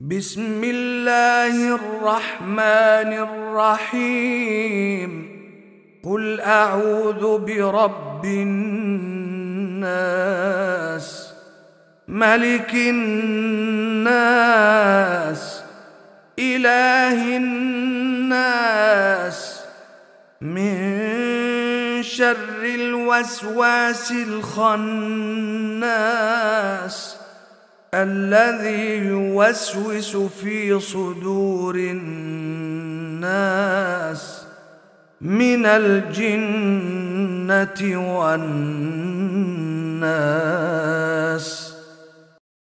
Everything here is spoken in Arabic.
بسم الله الرحمن الرحيم. قل أعوذ برب الناس، ملك الناس، إله الناس، من شر الوسواس الخناس الذي يوسوس في صدور الناس من الجنة والناس.